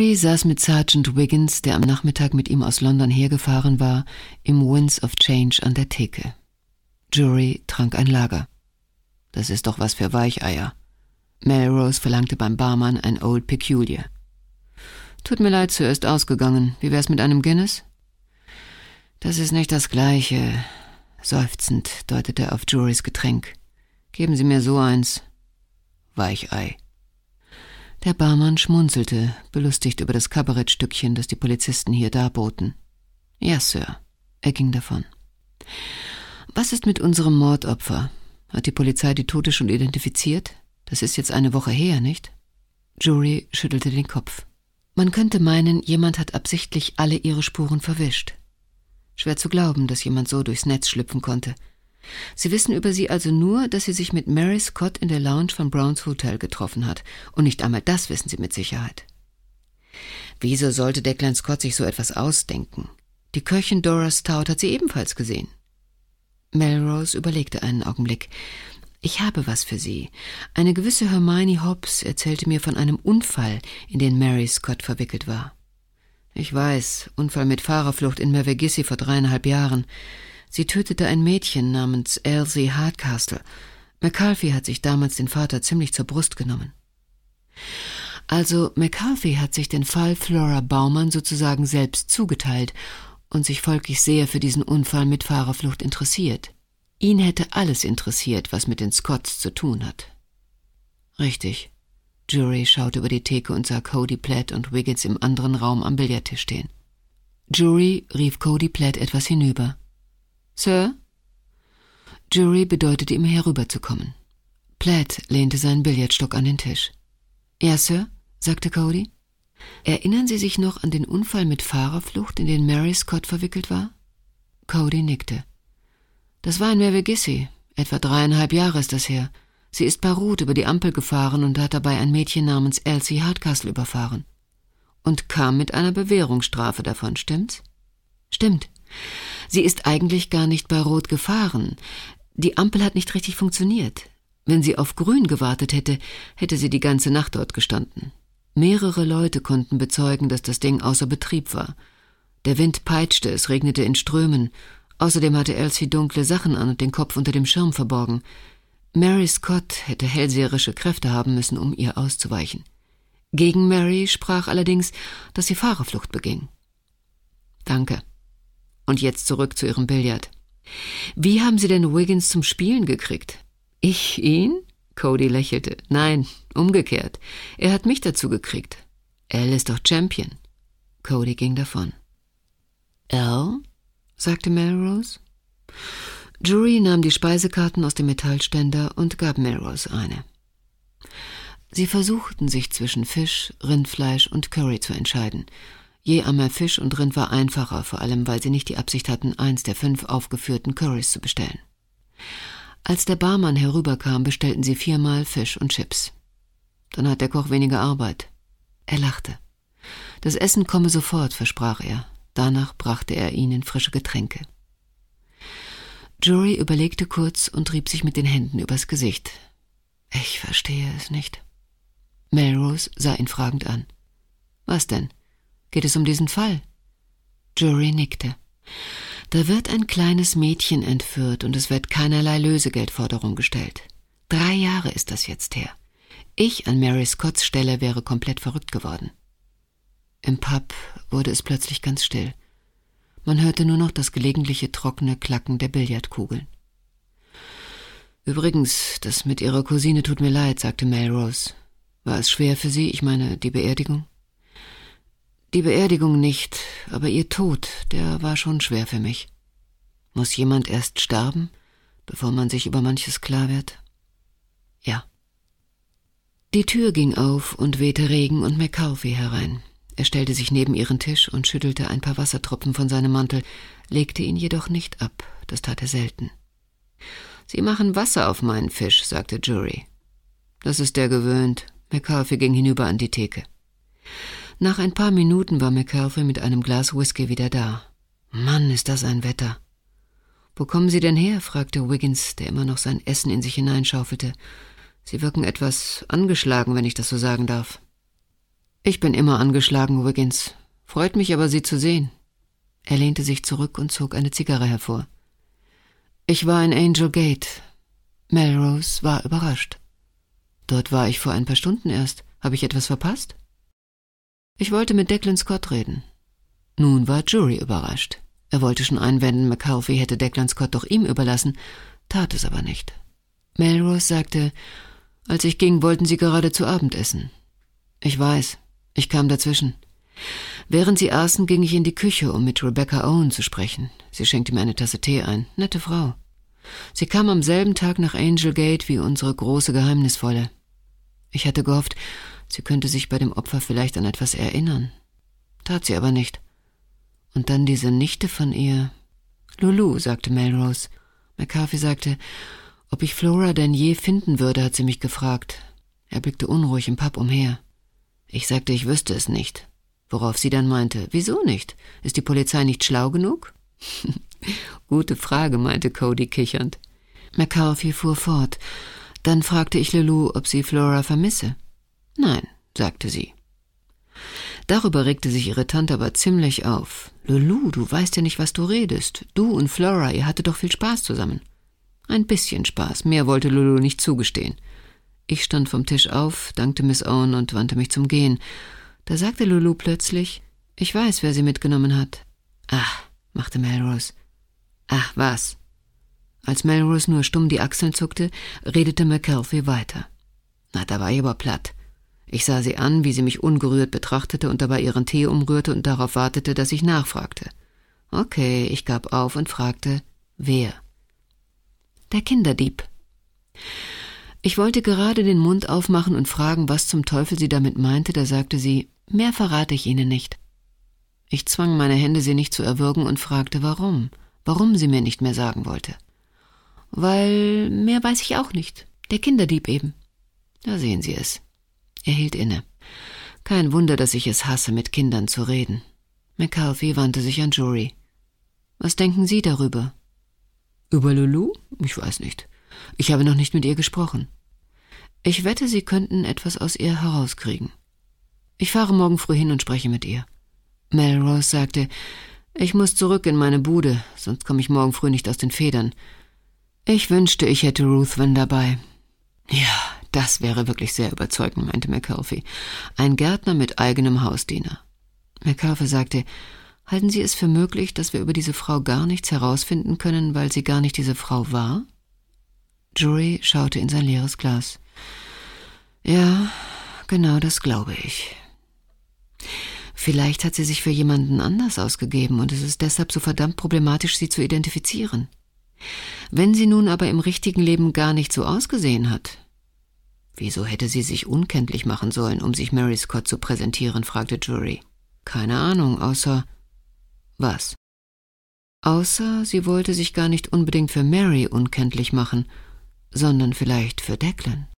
Jury saß mit Sergeant Wiggins, der am Nachmittag mit ihm aus London hergefahren war, im Winds of Change an der Theke. Jury trank ein Lager. Das ist doch was für Weicheier. Melrose verlangte beim Barmann ein Old Peculiar. »Tut mir leid, Sir, ist ausgegangen. Wie wär's mit einem Guinness?« »Das ist nicht das Gleiche«, seufzend deutete er auf Jurys Getränk. »Geben Sie mir so eins.« Weichei. Der Barmann schmunzelte, belustigt über das Kabarettstückchen, das die Polizisten hier darboten. »Ja, Sir.« Er ging davon. »Was ist mit unserem Mordopfer? Hat die Polizei die Tote schon identifiziert? Das ist jetzt eine Woche her, nicht?« Jury schüttelte den Kopf. »Man könnte meinen, jemand hat absichtlich alle ihre Spuren verwischt. Schwer zu glauben, dass jemand so durchs Netz schlüpfen konnte. Sie wissen über sie also nur, dass sie sich mit Mary Scott in der Lounge von Browns Hotel getroffen hat. Und nicht einmal das wissen sie mit Sicherheit. Wieso sollte Declan Scott sich so etwas ausdenken? Die Köchin Dora Stout hat sie ebenfalls gesehen.« Melrose überlegte einen Augenblick. »Ich habe was für Sie. Eine gewisse Hermione Hobbs erzählte mir von einem Unfall, in den Mary Scott verwickelt war.« »Ich weiß, Unfall mit Fahrerflucht in Mevagissey vor 3,5 Jahren. Sie tötete ein Mädchen namens Elsie Hardcastle. McCarthy hat sich damals den Vater ziemlich zur Brust genommen.« Also McCarthy hat sich den Fall Flora Baumann sozusagen selbst zugeteilt und sich folglich sehr für diesen Unfall mit Fahrerflucht interessiert. Ihn hätte alles interessiert, was mit den Scotts zu tun hat. »Richtig.« Jury schaute über die Theke und sah Cody Platt und Wiggins im anderen Raum am Billardtisch stehen. Jury rief Cody Platt etwas hinüber. »Sir?« Jury bedeutete ihm herüberzukommen. Platt lehnte seinen Billardstock an den Tisch. »Ja, Sir?« sagte Cody. »Erinnern Sie sich noch an den Unfall mit Fahrerflucht, in den Mary Scott verwickelt war?« Cody nickte. »Das war in Mevagissey. Etwa 3,5 Jahre ist das her. Sie ist bei Rot über die Ampel gefahren und hat dabei ein Mädchen namens Elsie Hardcastle überfahren. Und kam mit einer Bewährungsstrafe davon, stimmt's?« »Stimmt. Sie ist eigentlich gar nicht bei Rot gefahren. Die Ampel hat nicht richtig funktioniert. Wenn sie auf Grün gewartet hätte, hätte sie die ganze Nacht dort gestanden. Mehrere Leute konnten bezeugen, dass das Ding außer Betrieb war. Der Wind peitschte, es regnete in Strömen. Außerdem hatte Elsie dunkle Sachen an und den Kopf unter dem Schirm verborgen. Mary Scott hätte hellseherische Kräfte haben müssen, um ihr auszuweichen. Gegen Mary sprach allerdings, dass sie Fahrerflucht beging.« »Danke. Und jetzt zurück zu Ihrem Billard. Wie haben Sie denn Wiggins zum Spielen gekriegt?« »Ich ihn?« Cody lächelte. »Nein, umgekehrt. Er hat mich dazu gekriegt. Al ist doch Champion.« Cody ging davon. »Al?« sagte Melrose. Jury nahm die Speisekarten aus dem Metallständer und gab Melrose eine. Sie versuchten sich zwischen Fisch, Rindfleisch und Curry zu entscheiden. Je einmal Fisch und Rind war einfacher, vor allem weil sie nicht die Absicht hatten, eins der 5 aufgeführten Currys zu bestellen. Als der Barmann herüberkam, bestellten sie 4-mal Fisch und Chips. Dann hat der Koch weniger Arbeit. Er lachte. Das Essen komme sofort, versprach er. Danach brachte er ihnen frische Getränke. Jury überlegte kurz und rieb sich mit den Händen übers Gesicht. »Ich verstehe es nicht.« Melrose sah ihn fragend an. »Was denn? Geht es um diesen Fall?« Jury nickte. »Da wird ein kleines Mädchen entführt und es wird keinerlei Lösegeldforderung gestellt. 3 Jahre ist das jetzt her. Ich an Mary Scotts Stelle wäre komplett verrückt geworden.« Im Pub wurde es plötzlich ganz still. Man hörte nur noch das gelegentliche trockene Klacken der Billardkugeln. »Übrigens, das mit Ihrer Cousine tut mir leid«, sagte Melrose. »War es schwer für Sie? Ich meine, die Beerdigung?« »Die Beerdigung nicht, aber ihr Tod, der war schon schwer für mich. Muss jemand erst sterben, bevor man sich über manches klar wird?« »Ja.« Die Tür ging auf und wehte Regen und McCarthy herein. Er stellte sich neben ihren Tisch und schüttelte ein paar Wassertropfen von seinem Mantel, legte ihn jedoch nicht ab, das tat er selten. »Sie machen Wasser auf meinen Fisch«, sagte Jury. »Das ist der gewöhnt.« McCarthy ging hinüber an die Theke. Nach ein paar Minuten war McCarthy mit einem Glas Whisky wieder da. »Mann, ist das ein Wetter!« »Wo kommen Sie denn her?« fragte Wiggins, der immer noch sein Essen in sich hineinschaufelte. »Sie wirken etwas angeschlagen, wenn ich das so sagen darf.« »Ich bin immer angeschlagen, Wiggins. Freut mich aber, Sie zu sehen.« Er lehnte sich zurück und zog eine Zigarre hervor. »Ich war in Angel Gate.« Melrose war überrascht. »Dort war ich vor ein paar Stunden erst. Habe ich etwas verpasst?« »Ich wollte mit Declan Scott reden.« Nun war Jury überrascht. Er wollte schon einwenden, McCarthy hätte Declan Scott doch ihm überlassen, tat es aber nicht. Melrose sagte, »Als ich ging, wollten Sie gerade zu Abend essen.« »Ich weiß. Ich kam dazwischen. Während Sie aßen, ging ich in die Küche, um mit Rebecca Owen zu sprechen. Sie schenkte mir eine Tasse Tee ein. Nette Frau. Sie kam am selben Tag nach Angel Gate wie unsere große Geheimnisvolle. Ich hatte gehofft, sie könnte sich bei dem Opfer vielleicht an etwas erinnern. Tat sie aber nicht. Und dann diese Nichte von ihr. »Lulu«, sagte Melrose. McCarthy sagte, ob ich Flora denn je finden würde, hat sie mich gefragt. Er blickte unruhig im Pub umher. Ich sagte, ich wüsste es nicht. Worauf sie dann meinte, wieso nicht? Ist die Polizei nicht schlau genug? Gute Frage, meinte Cody kichernd. McCarthy fuhr fort. Dann fragte ich Lulu, ob sie Flora vermisse. Nein, sagte sie. Darüber regte sich ihre Tante aber ziemlich auf. Lulu, du weißt ja nicht, was du redest. Du und Flora, ihr hattet doch viel Spaß zusammen. Ein bisschen Spaß, mehr wollte Lulu nicht zugestehen. Ich stand vom Tisch auf, dankte Miss Owen und wandte mich zum Gehen. Da sagte Lulu plötzlich, ich weiß, wer sie mitgenommen hat. Ach, machte Melrose. Ach, was? Als Melrose nur stumm die Achseln zuckte, redete McCarthy weiter. Na, da war ich aber platt. Ich sah sie an, wie sie mich ungerührt betrachtete und dabei ihren Tee umrührte und darauf wartete, dass ich nachfragte. Okay, ich gab auf und fragte, wer? Der Kinderdieb. Ich wollte gerade den Mund aufmachen und fragen, was zum Teufel sie damit meinte, da sagte sie, mehr verrate ich Ihnen nicht. Ich zwang meine Hände, sie nicht zu erwürgen und fragte, warum sie mir nicht mehr sagen wollte. Weil, mehr weiß ich auch nicht. Der Kinderdieb eben. Da sehen Sie es. Er hielt inne. Kein Wunder, dass ich es hasse, mit Kindern zu reden. McCarthy wandte sich an Jury. Was denken Sie darüber? Über Lulu? Ich weiß nicht. Ich habe noch nicht mit ihr gesprochen. Ich wette, Sie könnten etwas aus ihr herauskriegen. Ich fahre morgen früh hin und spreche mit ihr. Melrose sagte, ich muss zurück in meine Bude, sonst komme ich morgen früh nicht aus den Federn. Ich wünschte, ich hätte Ruthven dabei. Ja, das wäre wirklich sehr überzeugend, meinte McCarthy. Ein Gärtner mit eigenem Hausdiener. McCarthy sagte, halten Sie es für möglich, dass wir über diese Frau gar nichts herausfinden können, weil sie gar nicht diese Frau war? Jury schaute in sein leeres Glas. Ja, genau das glaube ich. Vielleicht hat sie sich für jemanden anders ausgegeben und es ist deshalb so verdammt problematisch, sie zu identifizieren. Wenn sie nun aber im richtigen Leben gar nicht so ausgesehen hat. Wieso hätte sie sich unkenntlich machen sollen, um sich Mary Scott zu präsentieren, fragte Jury. Keine Ahnung, außer... Was? Außer sie wollte sich gar nicht unbedingt für Mary unkenntlich machen, sondern vielleicht für Declan.